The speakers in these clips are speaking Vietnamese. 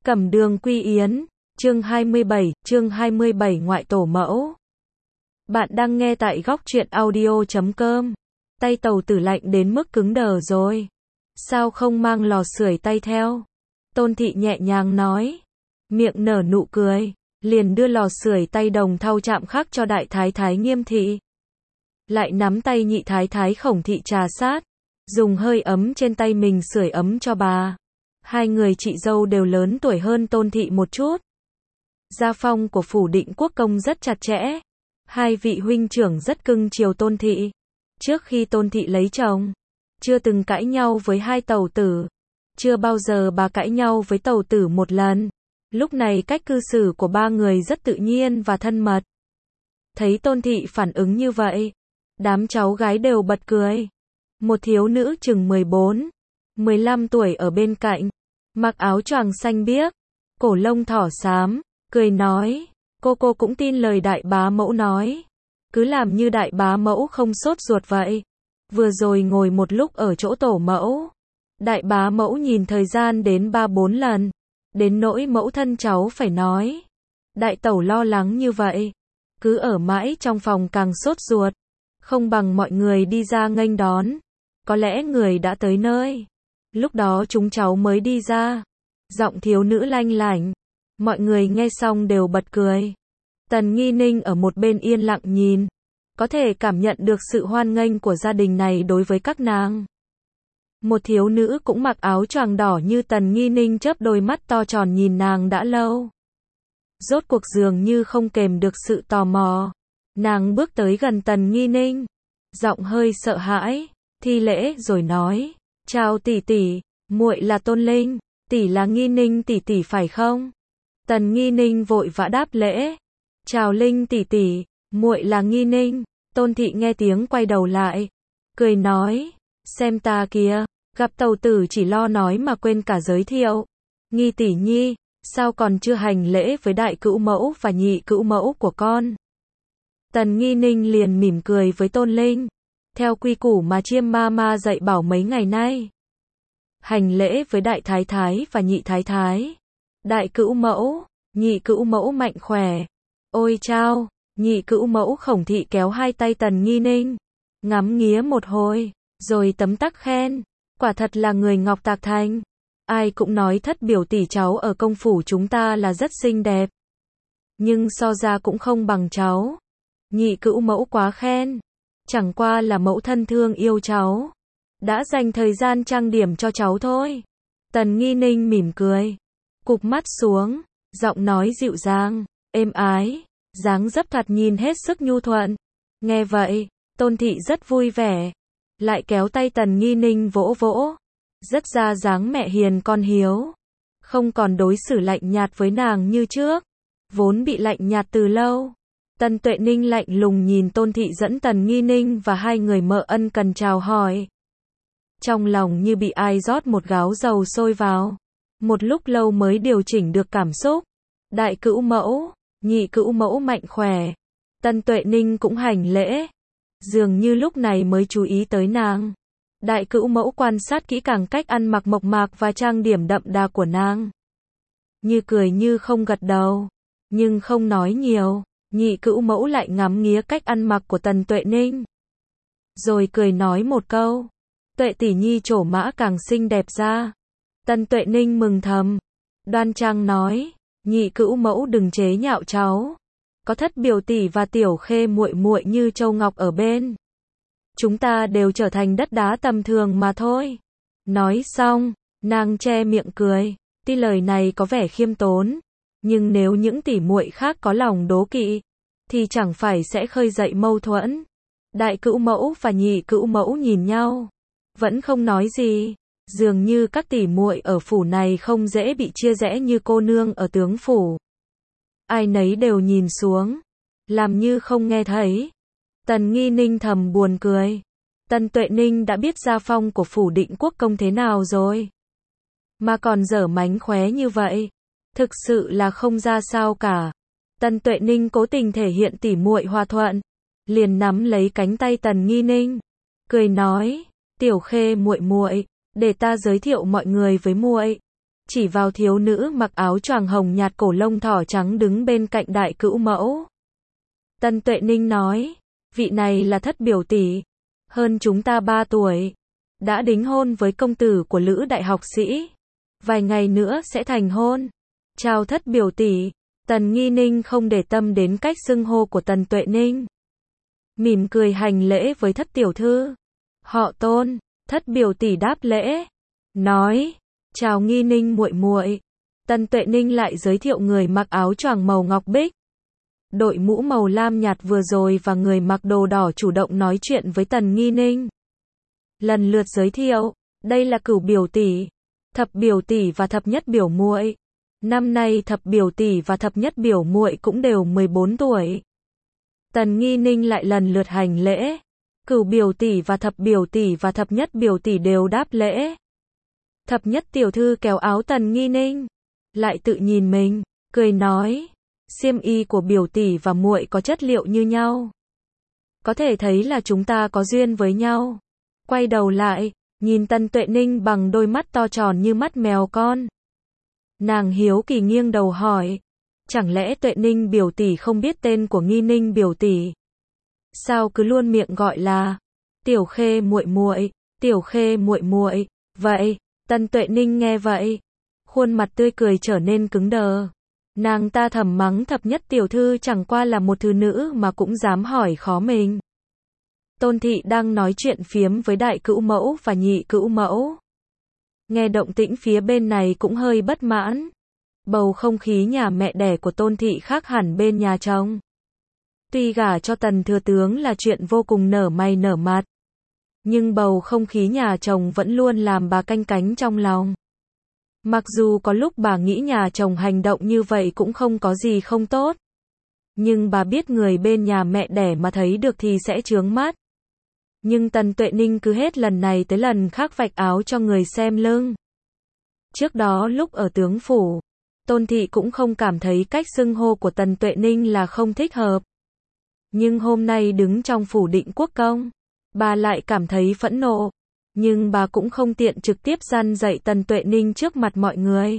Cẩm Đường Quy Yến, chương 27 ngoại tổ mẫu. Bạn đang nghe tại góc truyện audio.com. Tay Tàu Tử lạnh đến mức cứng đờ rồi. Sao không mang lò sưởi tay theo? Tôn Thị nhẹ nhàng nói. Miệng nở nụ cười, liền đưa lò sưởi tay đồng thau chạm khắc cho đại thái thái Nghiêm Thị. Lại nắm tay nhị thái thái Khổng Thị trà sát, dùng hơi ấm trên tay mình sưởi ấm cho bà. Hai người chị dâu đều lớn tuổi hơn Tôn Thị một chút. Gia phong của phủ Định Quốc công rất chặt chẽ. Hai vị huynh trưởng rất cưng chiều Tôn Thị. Trước khi Tôn Thị lấy chồng, chưa từng cãi nhau với hai Tàu Tử. Chưa bao giờ bà cãi nhau với Tàu Tử một lần. Lúc này cách cư xử của ba người rất tự nhiên và thân mật. Thấy Tôn Thị phản ứng như vậy, đám cháu gái đều bật cười. Một thiếu nữ chừng 14-15 tuổi ở bên cạnh, mặc áo choàng xanh biếc, cổ lông thỏ xám, cười nói, cô cũng tin lời đại bá mẫu nói. Cứ làm như đại bá mẫu không sốt ruột vậy. Vừa rồi ngồi một lúc ở chỗ tổ mẫu, đại bá mẫu nhìn thời gian đến 3-4 lần, đến nỗi mẫu thân cháu phải nói. Đại tẩu lo lắng như vậy, cứ ở mãi trong phòng càng sốt ruột, không bằng mọi người đi ra nghênh đón. Có lẽ người đã tới nơi. Lúc đó chúng cháu mới đi ra. Giọng thiếu nữ lanh lảnh. Mọi người nghe xong đều bật cười. Tần Nghi Ninh ở một bên yên lặng nhìn. Có thể cảm nhận được sự hoan nghênh của gia đình này đối với các nàng. Một thiếu nữ cũng mặc áo choàng đỏ như Tần Nghi Ninh chớp đôi mắt to tròn nhìn nàng đã lâu. Rốt cuộc dường như không kềm được sự tò mò. Nàng bước tới gần Tần Nghi Ninh. Giọng hơi sợ hãi, thi lễ rồi nói. Chào tỷ tỷ, muội là Tôn Linh, tỷ là Nghi Ninh tỷ tỷ phải không? Tần Nghi Ninh vội vã đáp lễ. Chào Linh tỷ tỷ, muội là Nghi Ninh. Tôn Thị nghe tiếng quay đầu lại, cười nói, xem ta kìa, gặp Tàu Tử chỉ lo nói mà quên cả giới thiệu. Nghi tỷ nhi, sao còn chưa hành lễ với đại cữu mẫu và nhị cữu mẫu của con? Tần Nghi Ninh liền mỉm cười với Tôn Linh. Theo quy củ mà Chiêm ma dạy bảo mấy ngày nay. Hành lễ với đại thái thái và nhị thái thái. Đại cữu mẫu, nhị cữu mẫu mạnh khỏe. Ôi chao, nhị cữu mẫu Khổng Thị kéo hai tay Tần Nghi Ninh. Ngắm nghía một hồi, rồi tấm tắc khen. Quả thật là người ngọc tạc thành. Ai cũng nói thất biểu tỷ cháu ở công phủ chúng ta là rất xinh đẹp. Nhưng so ra cũng không bằng cháu. Nhị cữu mẫu quá khen. Chẳng qua là mẫu thân thương yêu cháu. Đã dành thời gian trang điểm cho cháu thôi. Tần Nghi Ninh mỉm cười. Cụp mắt xuống. Giọng nói dịu dàng, êm ái. Dáng dấp thoạt nhìn hết sức nhu thuận. Nghe vậy, Tôn Thị rất vui vẻ. Lại kéo tay Tần Nghi Ninh vỗ vỗ. Rất ra dáng mẹ hiền con hiếu. Không còn đối xử lạnh nhạt với nàng như trước. Vốn bị lạnh nhạt từ lâu. Tần Tuệ Ninh lạnh lùng nhìn Tôn Thị dẫn Tần Nghi Ninh và hai người mợ ân cần chào hỏi. Trong lòng như bị ai rót một gáo dầu sôi vào. Một lúc lâu mới điều chỉnh được cảm xúc. Đại cữu mẫu, nhị cữu mẫu mạnh khỏe. Tần Tuệ Ninh cũng hành lễ. Dường như lúc này mới chú ý tới nàng. Đại cữu mẫu quan sát kỹ càng cách ăn mặc mộc mạc và trang điểm đậm đà của nàng. Như cười như không gật đầu. Nhưng không nói nhiều. Nhị cữu mẫu lại ngắm nghía cách ăn mặc của Tần Tuệ Ninh. Rồi cười nói một câu. Tuệ tỷ nhi trổ mã càng xinh đẹp ra. Tần Tuệ Ninh mừng thầm. Đoan trang nói. Nhị cữu mẫu đừng chế nhạo cháu. Có thất biểu tỷ và tiểu khê muội muội như châu ngọc ở bên. Chúng ta đều trở thành đất đá tầm thường mà thôi. Nói xong, nàng che miệng cười. Tuy lời này có vẻ khiêm tốn. Nhưng nếu những tỷ muội khác có lòng đố kỵ, thì chẳng phải sẽ khơi dậy mâu thuẫn. Đại cữu mẫu và nhị cữu mẫu nhìn nhau, vẫn không nói gì. Dường như các tỷ muội ở phủ này không dễ bị chia rẽ như cô nương ở tướng phủ. Ai nấy đều nhìn xuống, làm như không nghe thấy. Tần Nghi Ninh thầm buồn cười. Tần Tuệ Ninh đã biết gia phong của phủ Định Quốc công thế nào rồi, mà còn dở mánh khóe như vậy. Thực sự là không ra sao cả. Tần Tuệ Ninh cố tình thể hiện tỉ muội hòa thuận, liền nắm lấy cánh tay Tần Nghi Ninh, cười nói, "Tiểu Khê muội muội, để ta giới thiệu mọi người với muội. chỉ vào thiếu nữ mặc áo choàng hồng nhạt cổ lông thỏ trắng đứng bên cạnh đại cữu mẫu. Tần Tuệ Ninh nói, vị này là thất biểu tỷ, hơn chúng ta 3 tuổi, đã đính hôn với công tử của Lữ đại học sĩ, vài ngày nữa sẽ thành hôn. Chào thất biểu tỷ. Tần Nghi Ninh không để tâm đến cách xưng hô của Tần Tuệ Ninh, mỉm cười hành lễ với thất tiểu thư. Họ Tôn. Thất biểu tỷ đáp lễ, nói, chào Nghi Ninh muội muội. Tần Tuệ Ninh lại giới thiệu người mặc áo choàng màu ngọc bích, đội mũ màu lam nhạt vừa rồi và người mặc đồ đỏ chủ động nói chuyện với Tần Nghi Ninh. Lần lượt giới thiệu, đây là cửu biểu tỷ, thập biểu tỷ và thập nhất biểu muội. Năm nay thập biểu tỷ và thập nhất biểu muội cũng đều 14 tuổi. Tần Nghi Ninh lại lần lượt hành lễ. Cửu biểu tỷ và thập biểu tỷ và thập nhất biểu tỷ đều đáp lễ. Thập nhất tiểu thư kéo áo Tần Nghi Ninh, lại tự nhìn mình, cười nói, xiêm y của biểu tỷ và muội có chất liệu như nhau, có thể thấy là chúng ta có duyên với nhau. Quay đầu lại, nhìn Tần Tuệ Ninh bằng đôi mắt to tròn như mắt mèo con. Nàng hiếu kỳ nghiêng đầu hỏi, chẳng lẽ Tuệ Ninh biểu tỷ không biết tên của Nghi Ninh biểu tỷ? Sao cứ luôn miệng gọi là Tiểu Khê muội muội, Tiểu Khê muội muội? Vậy, Tần Tuệ Ninh nghe vậy, khuôn mặt tươi cười trở nên cứng đờ. Nàng ta thầm mắng thập nhất tiểu thư chẳng qua là một thứ nữ mà cũng dám hỏi khó mình. Tôn thị đang nói chuyện phiếm với đại cữu mẫu và nhị cữu mẫu. Nghe động tĩnh phía bên này cũng hơi bất mãn. Bầu không khí nhà mẹ đẻ của Tôn thị khác hẳn bên nhà chồng. Tuy gả cho Tần thừa tướng là chuyện vô cùng nở mày nở mặt, nhưng bầu không khí nhà chồng vẫn luôn làm bà canh cánh trong lòng. Mặc dù có lúc bà nghĩ nhà chồng hành động như vậy cũng không có gì không tốt, nhưng bà biết người bên nhà mẹ đẻ mà thấy được thì sẽ chướng mắt. Nhưng Tần Tuệ Ninh cứ hết lần này tới lần khác vạch áo cho người xem lưng. Trước đó lúc ở tướng phủ, Tôn thị cũng không cảm thấy cách xưng hô của Tần Tuệ Ninh là không thích hợp. Nhưng hôm nay đứng trong phủ Định Quốc công, bà lại cảm thấy phẫn nộ. Nhưng bà cũng không tiện trực tiếp răn dạy Tần Tuệ Ninh trước mặt mọi người.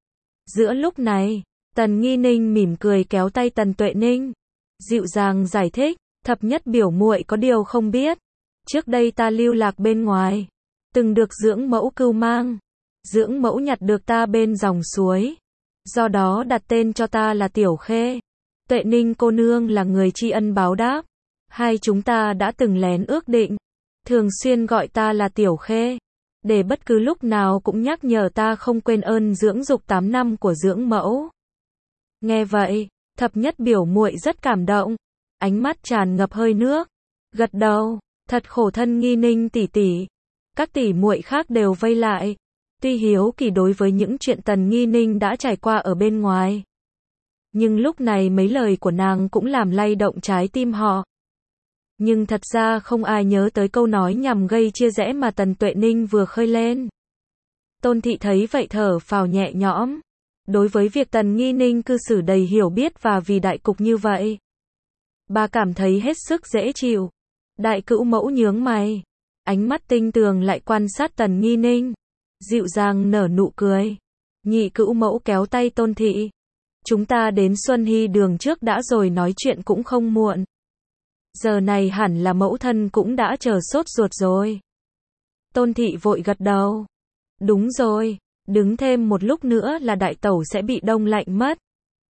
Giữa lúc này, Tần Nghi Ninh mỉm cười kéo tay Tần Tuệ Ninh, dịu dàng giải thích, thập nhất biểu muội có điều không biết. Trước đây ta lưu lạc bên ngoài, từng được dưỡng mẫu cưu mang. Dưỡng mẫu nhặt được ta bên dòng suối, do đó đặt tên cho ta là Tiểu Khê. Tuệ Ninh cô nương là người tri ân báo đáp. Hai chúng ta đã từng lén ước định, thường xuyên gọi ta là Tiểu Khê, để bất cứ lúc nào cũng nhắc nhở ta không quên ơn dưỡng dục 8 năm của dưỡng mẫu. Nghe vậy, thập nhất biểu muội rất cảm động, ánh mắt tràn ngập hơi nước, gật đầu, thật khổ thân Nghi Ninh tỷ tỷ. Các tỷ muội khác đều vây lại, tuy hiếu kỳ đối với những chuyện Tần Nghi Ninh đã trải qua ở bên ngoài, nhưng lúc này mấy lời của nàng cũng làm lay động trái tim họ. Nhưng thật ra không ai nhớ tới câu nói nhằm gây chia rẽ mà Tần Tuệ Ninh vừa khơi lên. Tôn thị thấy vậy thở phào nhẹ nhõm. Đối với việc Tần Nghi Ninh cư xử đầy hiểu biết và vì đại cục như vậy, bà cảm thấy hết sức dễ chịu. Đại cữu mẫu nhướng mày, ánh mắt tinh tường lại quan sát Tần Nghi Ninh, dịu dàng nở nụ cười. Nhị cữu mẫu kéo tay Tôn thị, chúng ta đến Xuân Hy đường trước đã rồi nói chuyện cũng không muộn. Giờ này hẳn là mẫu thân cũng đã chờ sốt ruột rồi. Tôn thị vội gật đầu. Đúng rồi, đứng thêm một lúc nữa là đại tẩu sẽ bị đông lạnh mất.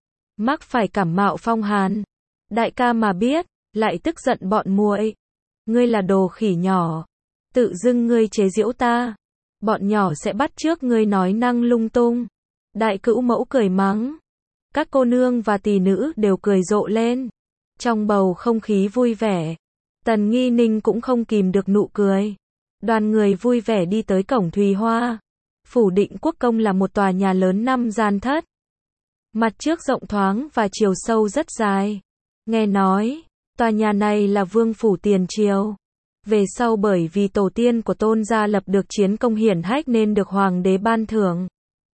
Mắc phải cảm mạo phong hàn. Đại ca mà biết, lại tức giận bọn muội. Ngươi là đồ khỉ nhỏ. Tự dưng ngươi chế giễu ta. Bọn nhỏ sẽ bắt chước ngươi nói năng lung tung. Đại cữu mẫu cười mắng. Các cô nương và tỷ nữ đều cười rộ lên. Trong bầu không khí vui vẻ, Tần Nghi Ninh cũng không kìm được nụ cười. Đoàn người vui vẻ đi tới cổng Thùy Hoa. Phủ Định Quốc công là một tòa nhà lớn 5 gian thất. Mặt trước rộng thoáng và chiều sâu rất dài. Nghe nói, tòa nhà này là vương phủ tiền triều. Về sau bởi vì tổ tiên của Tôn gia lập được chiến công hiển hách nên được hoàng đế ban thưởng.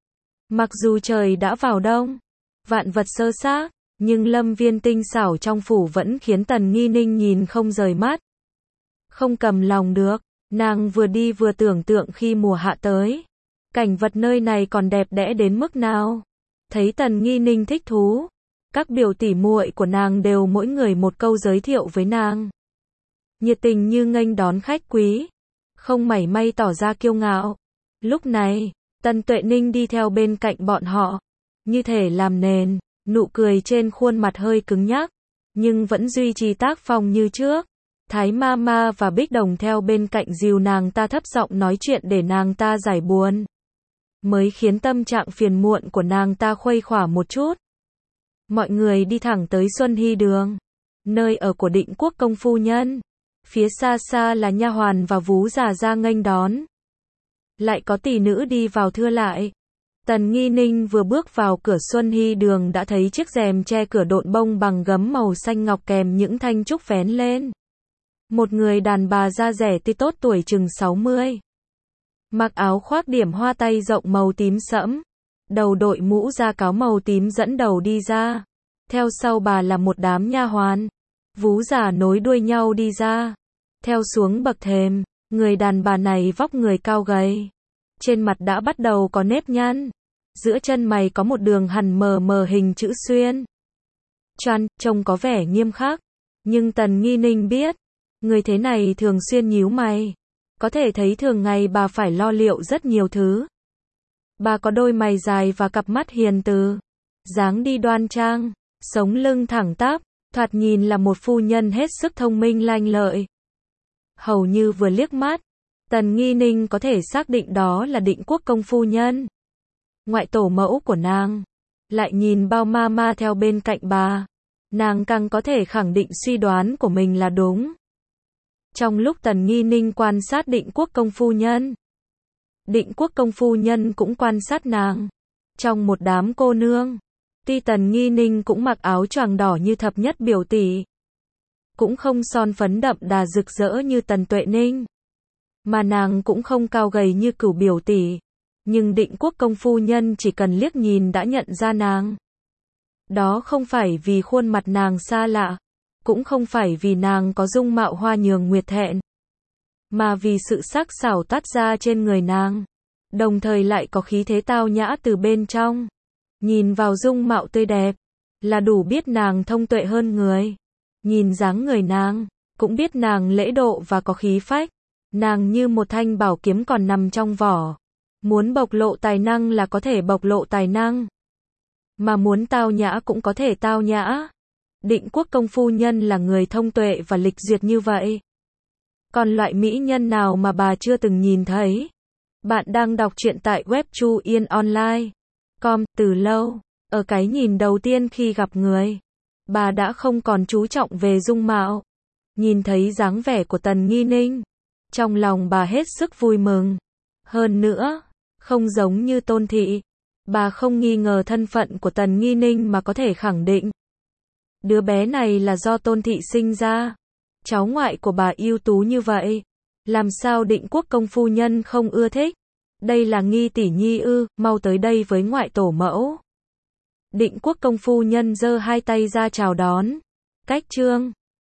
Mặc dù trời đã vào đông, vạn vật sơ xác, nhưng lâm viên tinh xảo trong phủ vẫn khiến Tần Nghi Ninh nhìn không rời mắt. Không cầm lòng được, nàng vừa đi vừa tưởng tượng khi mùa hạ tới. Cảnh vật nơi này còn đẹp đẽ đến mức nào. Thấy Tần Nghi Ninh thích thú, các biểu tỷ muội của nàng đều mỗi người một câu giới thiệu với nàng. Nhiệt tình như nghênh đón khách quý, không mảy may tỏ ra kiêu ngạo. Lúc này, Tần Tuệ Ninh đi theo bên cạnh bọn họ, như thể làm nền, nụ cười trên khuôn mặt hơi cứng nhắc, nhưng vẫn duy trì tác phong như trước. Thái Mama và Bích Đồng theo bên cạnh dìu nàng ta thấp giọng nói chuyện để nàng ta giải buồn, mới khiến tâm trạng phiền muộn của nàng ta khuây khỏa một chút. Mọi người đi thẳng tới Xuân Hy Đường, nơi ở của Định Quốc công phu nhân. Phía xa xa là nha hoàn và vú già ra nghênh đón. Lại có tỷ nữ đi vào thưa lại. Tần Nghi Ninh vừa bước vào cửa Xuân Hy Đường đã thấy chiếc rèm che cửa độn bông bằng gấm màu xanh ngọc kèm những thanh trúc vén lên. Một người đàn bà da dẻ tươi tốt tuổi chừng 60. Mặc áo khoác điểm hoa tay rộng màu tím sẫm. Đầu đội mũ da cáo màu tím dẫn đầu đi ra. Theo sau bà là một đám nha hoàn. Vú già nối đuôi nhau đi ra. Theo xuống bậc thềm, người đàn bà này vóc người cao gầy. Trên mặt đã bắt đầu có nếp nhăn. Giữa chân mày có một đường hằn mờ mờ hình chữ xuyên. Trông có vẻ nghiêm khắc. Nhưng Tần Nghi Ninh biết, người thế này thường xuyên nhíu mày. Có thể thấy thường ngày bà phải lo liệu rất nhiều thứ. Bà có đôi mày dài và cặp mắt hiền từ. Dáng đi đoan trang, sống lưng thẳng tắp, thoạt nhìn là một phu nhân hết sức thông minh lanh lợi. Hầu như vừa liếc mắt, Tần Nghi Ninh có thể xác định đó là Định Quốc công phu nhân, ngoại tổ mẫu của nàng. Lại nhìn bao mama theo bên cạnh bà, nàng càng có thể khẳng định suy đoán của mình là đúng. Trong lúc Tần Nghi Ninh quan sát Định Quốc công phu nhân, Định Quốc công phu nhân cũng quan sát nàng. Trong một đám cô nương, tuy Tần Nghi Ninh cũng mặc áo choàng đỏ như thập nhất biểu tỷ, cũng không son phấn đậm đà rực rỡ như Tần Tuệ Ninh, mà nàng cũng không cao gầy như Cửu biểu tỷ, nhưng Định Quốc công phu nhân chỉ cần liếc nhìn đã nhận ra nàng. Đó không phải vì khuôn mặt nàng xa lạ, cũng không phải vì nàng có dung mạo hoa nhường nguyệt thẹn, mà vì sự sắc sảo toát ra trên người nàng, đồng thời lại có khí thế tao nhã từ bên trong. Nhìn vào dung mạo tươi đẹp, là đủ biết nàng thông tuệ hơn người. Nhìn dáng người nàng, cũng biết nàng lễ độ và có khí phách. Nàng như một thanh bảo kiếm còn nằm trong vỏ. Muốn bộc lộ tài năng là có thể bộc lộ tài năng, mà muốn tao nhã cũng có thể tao nhã. Định Quốc công phu nhân là người thông tuệ và lịch duyệt như vậy. Còn loại mỹ nhân nào mà bà chưa từng nhìn thấy? Bạn đang đọc truyện tại web chuyenonline.com. Từ lâu, ở cái nhìn đầu tiên khi gặp người, bà đã không còn chú trọng về dung mạo. Nhìn thấy dáng vẻ của Tần Nghi Ninh, trong lòng bà hết sức vui mừng. Hơn nữa, không giống như Tôn thị, bà không nghi ngờ thân phận của Tần Nghi Ninh mà có thể khẳng định đứa bé này là do Tôn thị sinh ra. Cháu ngoại của bà ưu tú như vậy, làm sao Định Quốc công phu nhân không ưa thích? Đây là Nghi tỷ nhi ư? Mau tới đây với ngoại tổ mẫu. Định Quốc công phu nhân giơ hai tay ra chào đón. Cách trương